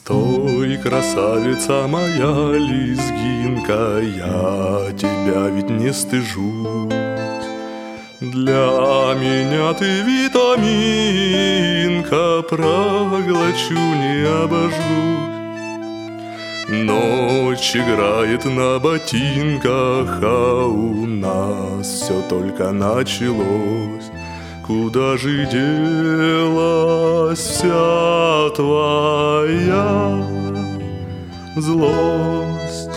Стой, красавица моя лезгинка, я тебя ведь не стыжусь. Для меня ты витаминка, проглочу, не обожгусь. Ночь играет на ботинках, а у нас все только началось. Куда же делась вся твоя злость?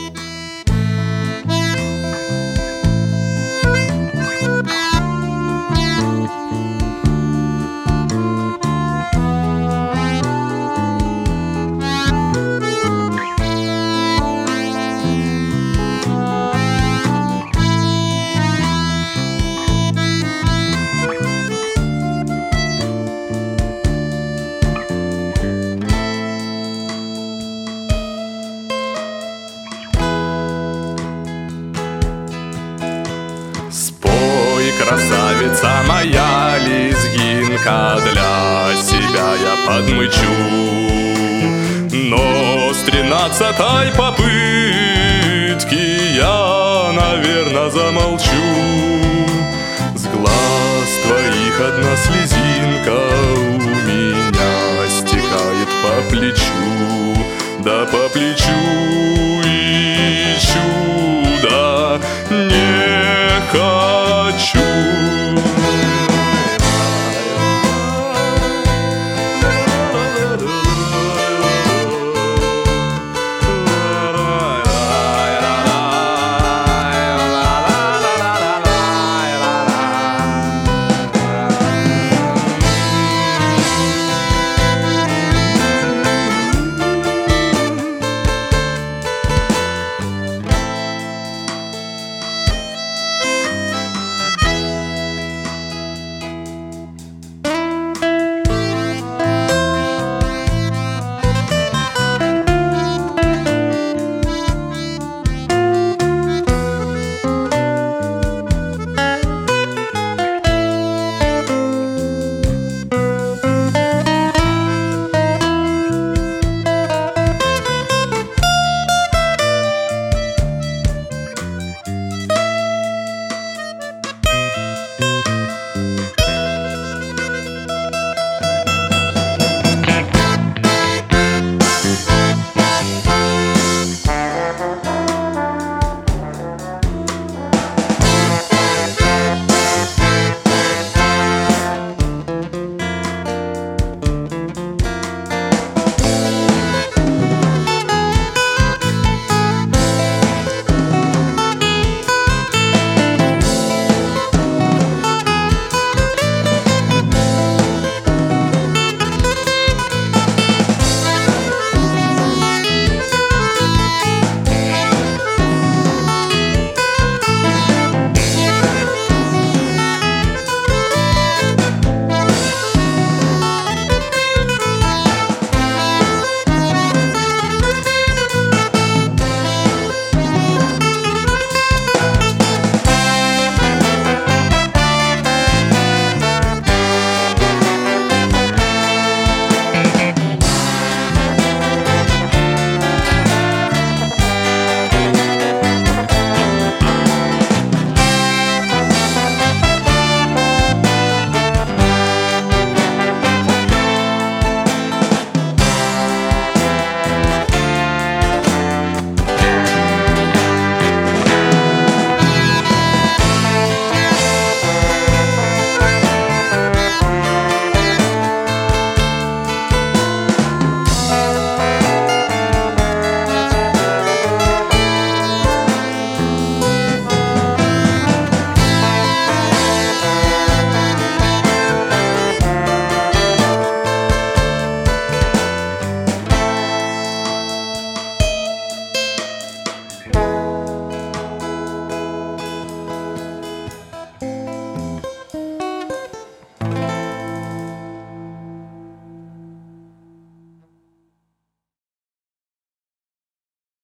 Спой, красавица моя лезгинка, для себя я подмычу. Но с 13-й попытки я, наверно, замолчу. С глаз твоих одна слезинка у меня стекает по плечу, да по плечу и чудо не хочу.